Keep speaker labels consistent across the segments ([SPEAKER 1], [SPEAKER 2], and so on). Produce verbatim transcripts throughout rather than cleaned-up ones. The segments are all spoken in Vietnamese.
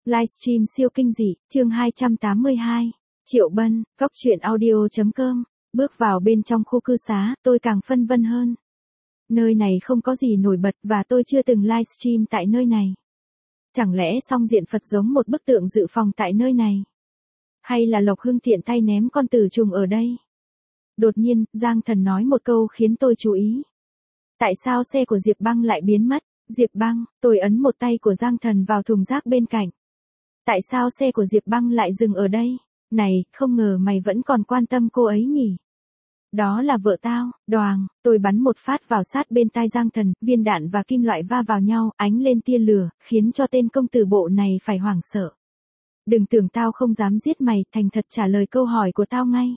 [SPEAKER 1] Livestream siêu kinh dị, chương hai trăm tám mươi hai. Triệu Bân, góc truyện audio.com. Bước vào bên trong khu cư xá, tôi càng phân vân hơn. Nơi này không có gì nổi bật và tôi chưa từng livestream tại nơi này. Chẳng lẽ song diện Phật giống một bức tượng dự phòng tại nơi này? Hay là Lộc Hưng tiện tay ném con tử trùng ở đây? Đột nhiên, Giang Thần nói một câu khiến tôi chú ý. Tại sao xe của Diệp Băng lại biến mất? Diệp Băng, tôi ấn một tay của Giang Thần vào thùng rác bên cạnh. Tại sao xe của Diệp Băng lại dừng ở đây? Này, không ngờ mày vẫn còn quan tâm cô ấy nhỉ? Đó là vợ tao, đoàng, tôi bắn một phát vào sát bên tai Giang Thần, viên đạn và kim loại va vào nhau, ánh lên tia lửa, khiến cho tên công tử bộ này phải hoảng sợ. Đừng tưởng tao không dám giết mày, thành thật trả lời câu hỏi của tao ngay.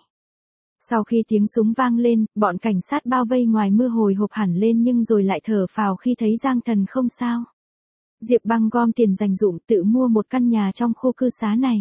[SPEAKER 1] Sau khi tiếng súng vang lên, bọn cảnh sát bao vây ngoài mưa hồi hộp hẳn lên nhưng rồi lại thở phào khi thấy Giang Thần không sao. Diệp Băng gom tiền dành dụm tự mua một căn nhà trong khu cư xá này.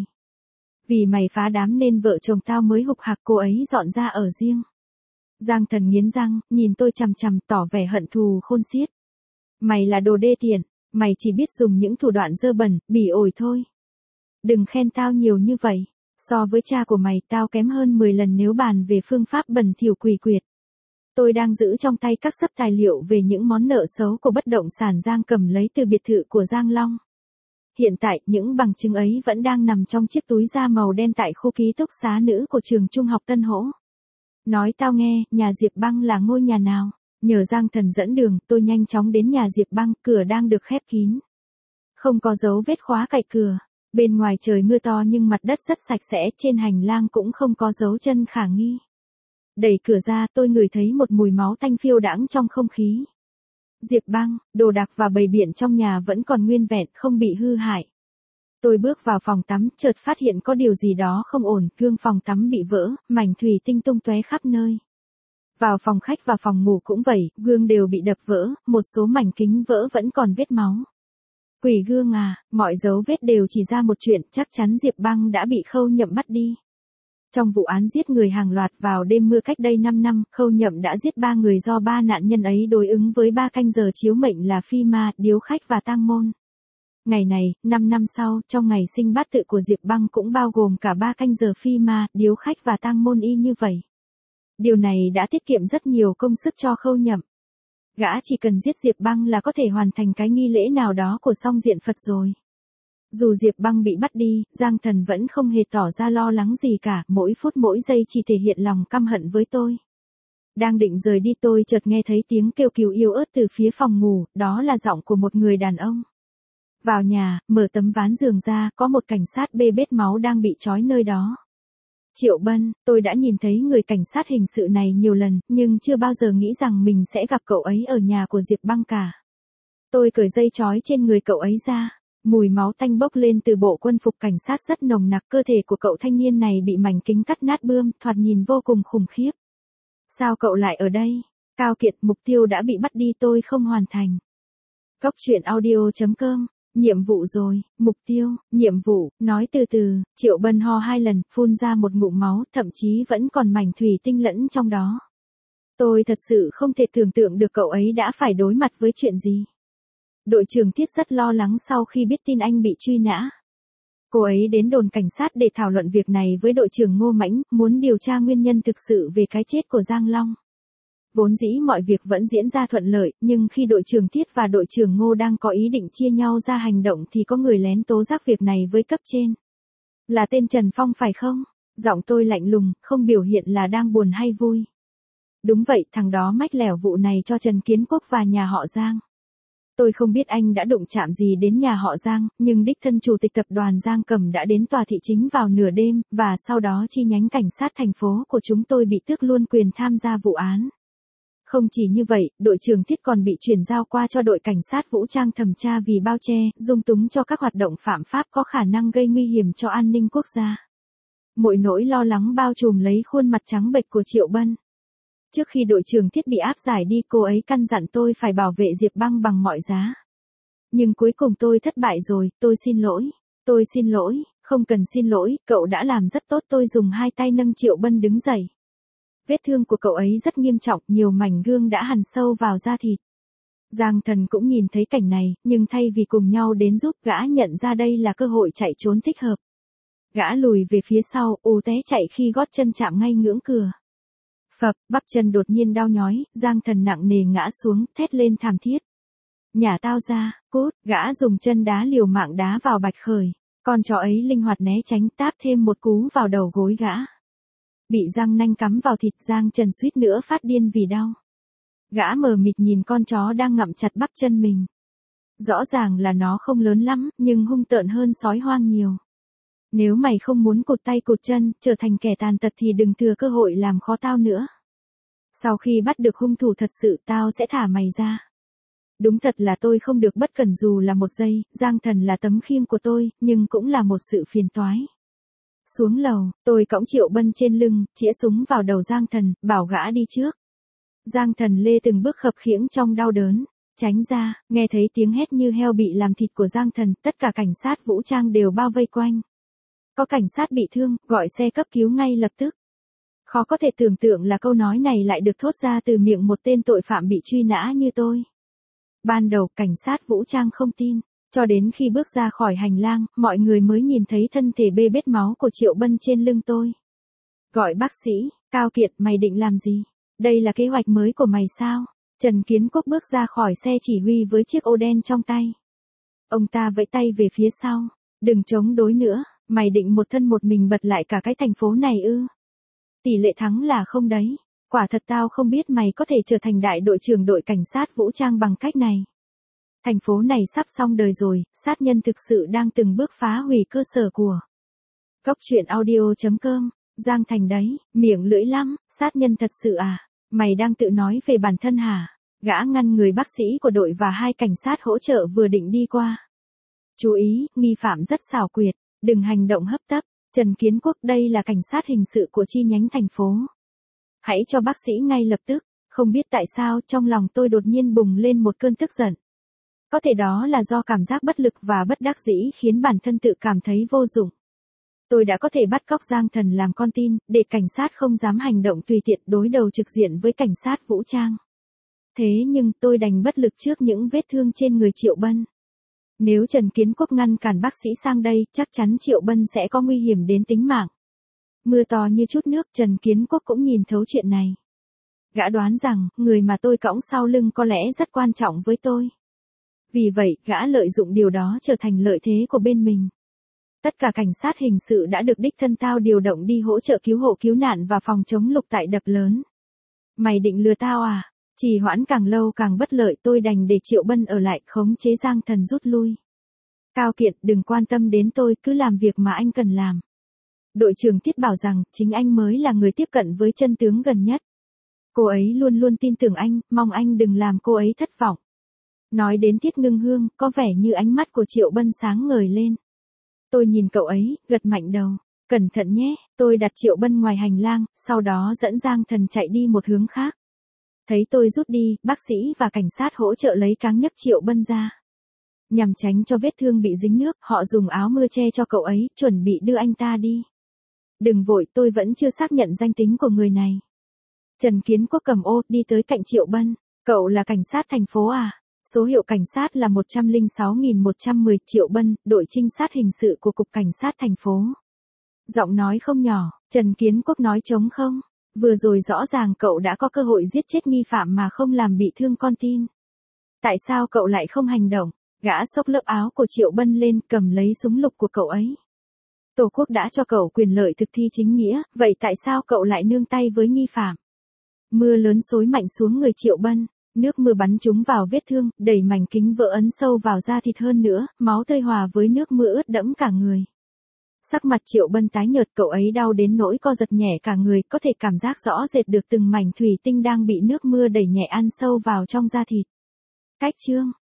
[SPEAKER 1] Vì mày phá đám nên vợ chồng tao mới hục hạc cô ấy dọn ra ở riêng. Giang Thần nghiến răng, nhìn tôi chằm chằm tỏ vẻ hận thù khôn xiết. Mày là đồ đê tiện, mày chỉ biết dùng những thủ đoạn dơ bẩn, bỉ ổi thôi. Đừng khen tao nhiều như vậy. So với cha của mày tao kém hơn mười lần nếu bàn về phương pháp bẩn thỉu quỷ quyệt. Tôi đang giữ trong tay các xấp tài liệu về những món nợ xấu của bất động sản Giang cầm lấy từ biệt thự của Giang Long. Hiện tại, những bằng chứng ấy vẫn đang nằm trong chiếc túi da màu đen tại khu ký túc xá nữ của trường trung học Tân Hỗ. Nói tao nghe, nhà Diệp Băng là ngôi nhà nào? Nhờ Giang Thần dẫn đường, tôi nhanh chóng đến nhà Diệp Băng, cửa đang được khép kín. Không có dấu vết khóa cậy cửa. Bên ngoài trời mưa to nhưng mặt đất rất sạch sẽ, trên hành lang cũng không có dấu chân khả nghi. Đẩy cửa ra, tôi ngửi thấy một mùi máu tanh phiêu đãng trong không khí. Diệp Băng, đồ đạc và bày biện trong nhà vẫn còn nguyên vẹn, không bị hư hại. Tôi bước vào phòng tắm, chợt phát hiện có điều gì đó không ổn, gương phòng tắm bị vỡ, mảnh thủy tinh tung tóe khắp nơi. Vào phòng khách và phòng ngủ cũng vậy, gương đều bị đập vỡ, một số mảnh kính vỡ vẫn còn vết máu. Quỷ gương à, mọi dấu vết đều chỉ ra một chuyện, chắc chắn Diệp Băng đã bị Khâu Nhậm bắt đi. Trong vụ án giết người hàng loạt vào đêm mưa cách đây năm năm, Khâu Nhậm đã giết ba người do ba nạn nhân ấy đối ứng với ba canh giờ chiếu mệnh là Phi Ma, Điếu Khách và Tang Môn. Ngày này, năm năm sau, trong ngày sinh bát tự của Diệp Băng cũng bao gồm cả ba canh giờ Phi Ma, Điếu Khách và Tang Môn y như vậy. Điều này đã tiết kiệm rất nhiều công sức cho Khâu Nhậm. Gã chỉ cần giết Diệp Băng là có thể hoàn thành cái nghi lễ nào đó của song diện Phật rồi. Dù Diệp Băng bị bắt đi, Giang Thần vẫn không hề tỏ ra lo lắng gì cả, mỗi phút mỗi giây chỉ thể hiện lòng căm hận với tôi. Đang định rời đi tôi chợt nghe thấy tiếng kêu cứu yếu ớt từ phía phòng ngủ, đó là giọng của một người đàn ông. Vào nhà, mở tấm ván giường ra, có một cảnh sát bê bết máu đang bị trói nơi đó. Triệu Bân, tôi đã nhìn thấy người cảnh sát hình sự này nhiều lần, nhưng chưa bao giờ nghĩ rằng mình sẽ gặp cậu ấy ở nhà của Diệp Băng cả. Tôi cởi dây trói trên người cậu ấy ra. Mùi máu tanh bốc lên từ bộ quân phục cảnh sát rất nồng nặc, cơ thể của cậu thanh niên này bị mảnh kính cắt nát bươm, thoạt nhìn vô cùng khủng khiếp. Sao cậu lại ở đây? Cao Kiệt, mục tiêu đã bị bắt đi tôi không hoàn thành. Góc truyện audio.com. Nhiệm vụ rồi, mục tiêu, nhiệm vụ, nói từ từ, Triệu Bân ho hai lần, phun ra một ngụm máu, thậm chí vẫn còn mảnh thủy tinh lẫn trong đó. Tôi thật sự không thể tưởng tượng được cậu ấy đã phải đối mặt với chuyện gì. Đội trưởng Thiết rất lo lắng sau khi biết tin anh bị truy nã. Cô ấy đến đồn cảnh sát để thảo luận việc này với đội trưởng Ngô Mãnh, muốn điều tra nguyên nhân thực sự về cái chết của Giang Long. Vốn dĩ mọi việc vẫn diễn ra thuận lợi, nhưng khi đội trưởng Thiết và đội trưởng Ngô đang có ý định chia nhau ra hành động thì có người lén tố giác việc này với cấp trên. Là tên Trần Phong phải không? Giọng tôi lạnh lùng, không biểu hiện là đang buồn hay vui. Đúng vậy, thằng đó mách lẻo vụ này cho Trần Kiến Quốc và nhà họ Giang. Tôi không biết anh đã đụng chạm gì đến nhà họ Giang, nhưng đích thân chủ tịch tập đoàn Giang Cầm đã đến tòa thị chính vào nửa đêm, và sau đó chi nhánh cảnh sát thành phố của chúng tôi bị tước luôn quyền tham gia vụ án. Không chỉ như vậy, đội trưởng Thiết còn bị chuyển giao qua cho đội cảnh sát vũ trang thẩm tra vì bao che, dung túng cho các hoạt động phạm pháp có khả năng gây nguy hiểm cho an ninh quốc gia. Mọi nỗi lo lắng bao trùm lấy khuôn mặt trắng bệch của Triệu Bân. Trước khi đội trưởng Thiết bị áp giải đi, cô ấy căn dặn tôi phải bảo vệ Diệp Băng bằng mọi giá. Nhưng cuối cùng tôi thất bại rồi, tôi xin lỗi. Tôi xin lỗi, không cần xin lỗi, cậu đã làm rất tốt. Tôi dùng hai tay nâng Triệu Bân đứng dậy. Vết thương của cậu ấy rất nghiêm trọng, nhiều mảnh gương đã hằn sâu vào da thịt. Giang Thần cũng nhìn thấy cảnh này, nhưng thay vì cùng nhau đến giúp, gã nhận ra đây là cơ hội chạy trốn thích hợp. Gã lùi về phía sau, ù té chạy khi gót chân chạm ngay ngưỡng cửa. Phập, bắp chân đột nhiên đau nhói, Giang Thần nặng nề ngã xuống, thét lên thảm thiết. Nhả tao ra, cút, gã dùng chân đá liều mạng đá vào Bạch Khởi. Con chó ấy linh hoạt né tránh, táp thêm một cú vào đầu gối gã. Bị răng nanh cắm vào thịt, Giang Trần suýt nữa phát điên vì đau. Gã mờ mịt nhìn con chó đang ngậm chặt bắp chân mình. Rõ ràng là nó không lớn lắm, nhưng hung tợn hơn sói hoang nhiều. Nếu mày không muốn cụt tay cụt chân, trở thành kẻ tàn tật thì đừng thừa cơ hội làm khó tao nữa. Sau khi bắt được hung thủ thật sự, tao sẽ thả mày ra. Đúng thật là tôi không được bất cẩn dù là một giây, Giang Thần là tấm khiêng của tôi, nhưng cũng là một sự phiền toái. Xuống lầu, tôi cõng Triệu Bân trên lưng, chĩa súng vào đầu Giang Thần, bảo gã đi trước. Giang Thần lê từng bước khập khiễng trong đau đớn. Tránh ra, nghe thấy tiếng hét như heo bị làm thịt của Giang Thần, tất cả cảnh sát vũ trang đều bao vây quanh. Có cảnh sát bị thương, gọi xe cấp cứu ngay lập tức. Khó có thể tưởng tượng là câu nói này lại được thốt ra từ miệng một tên tội phạm bị truy nã như tôi. Ban đầu, cảnh sát vũ trang không tin. Cho đến khi bước ra khỏi hành lang, mọi người mới nhìn thấy thân thể bê bết máu của Triệu Bân trên lưng tôi. Gọi bác sĩ, Cao Kiệt, mày định làm gì? Đây là kế hoạch mới của mày sao? Trần Kiến Quốc bước ra khỏi xe chỉ huy với chiếc ô đen trong tay. Ông ta vẫy tay về phía sau. Đừng chống đối nữa, mày định một thân một mình bật lại cả cái thành phố này ư? Tỷ lệ thắng là không đấy. Quả thật tao không biết mày có thể trở thành đại đội trưởng đội cảnh sát vũ trang bằng cách này. Thành phố này sắp xong đời rồi, sát nhân thực sự đang từng bước phá hủy cơ sở của. Góc truyện audio chấm com, Giang Thành đấy, miệng lưỡi lắm, sát nhân thật sự à? Mày đang tự nói về bản thân hả? Gã ngăn người bác sĩ của đội và hai cảnh sát hỗ trợ vừa định đi qua. Chú ý, nghi phạm rất xảo quyệt, đừng hành động hấp tấp. Trần Kiến Quốc, đây là cảnh sát hình sự của chi nhánh thành phố. Hãy cho bác sĩ ngay lập tức. Không biết tại sao trong lòng tôi đột nhiên bùng lên một cơn tức giận. Có thể đó là do cảm giác bất lực và bất đắc dĩ khiến bản thân tự cảm thấy vô dụng. Tôi đã có thể bắt cóc Giang Thần làm con tin, để cảnh sát không dám hành động tùy tiện đối đầu trực diện với cảnh sát vũ trang. Thế nhưng tôi đành bất lực trước những vết thương trên người Triệu Bân. Nếu Trần Kiến Quốc ngăn cản bác sĩ sang đây, chắc chắn Triệu Bân sẽ có nguy hiểm đến tính mạng. Mưa to như chút nước, Trần Kiến Quốc cũng nhìn thấu chuyện này. Gã đoán rằng, người mà tôi cõng sau lưng có lẽ rất quan trọng với tôi. Vì vậy, gã lợi dụng điều đó trở thành lợi thế của bên mình. Tất cả cảnh sát hình sự đã được đích thân tao điều động đi hỗ trợ cứu hộ cứu nạn và phòng chống lục tại đập lớn. Mày định lừa tao à? Trì hoãn càng lâu càng bất lợi, tôi đành để Triệu Bân ở lại khống chế Giang Thần rút lui. Cao Kiệt, đừng quan tâm đến tôi, cứ làm việc mà anh cần làm. Đội trưởng Tiết bảo rằng, chính anh mới là người tiếp cận với chân tướng gần nhất. Cô ấy luôn luôn tin tưởng anh, mong anh đừng làm cô ấy thất vọng. Nói đến Tiết Ngưng Hương, có vẻ như ánh mắt của Triệu Bân sáng ngời lên. Tôi nhìn cậu ấy, gật mạnh đầu. Cẩn thận nhé, tôi đặt Triệu Bân ngoài hành lang, sau đó dẫn Giang Thần chạy đi một hướng khác. Thấy tôi rút đi, bác sĩ và cảnh sát hỗ trợ lấy cáng nhấc Triệu Bân ra. Nhằm tránh cho vết thương bị dính nước, họ dùng áo mưa che cho cậu ấy, chuẩn bị đưa anh ta đi. Đừng vội, tôi vẫn chưa xác nhận danh tính của người này. Trần Kiến Quốc cầm ô, đi tới cạnh Triệu Bân. Cậu là cảnh sát thành phố à? Số hiệu cảnh sát là một không sáu một một không. Triệu Bân, đội trinh sát hình sự của Cục Cảnh sát thành phố. Giọng nói không nhỏ, Trần Kiến Quốc nói trống không. Vừa rồi rõ ràng cậu đã có cơ hội giết chết nghi phạm mà không làm bị thương con tin. Tại sao cậu lại không hành động? Gã xốc lớp áo của Triệu Bân lên, cầm lấy súng lục của cậu ấy. Tổ quốc đã cho cậu quyền lợi thực thi chính nghĩa, vậy tại sao cậu lại nương tay với nghi phạm? Mưa lớn xối mạnh xuống người Triệu Bân. Nước mưa bắn trúng vào vết thương, đẩy mảnh kính vỡ ấn sâu vào da thịt hơn nữa, máu tươi hòa với nước mưa ướt đẫm cả người. Sắc mặt Triệu Bân tái nhợt, cậu ấy đau đến nỗi co giật nhẹ cả người, có thể cảm giác rõ rệt được từng mảnh thủy tinh đang bị nước mưa đẩy nhẹ ăn sâu vào trong da thịt. Cách chương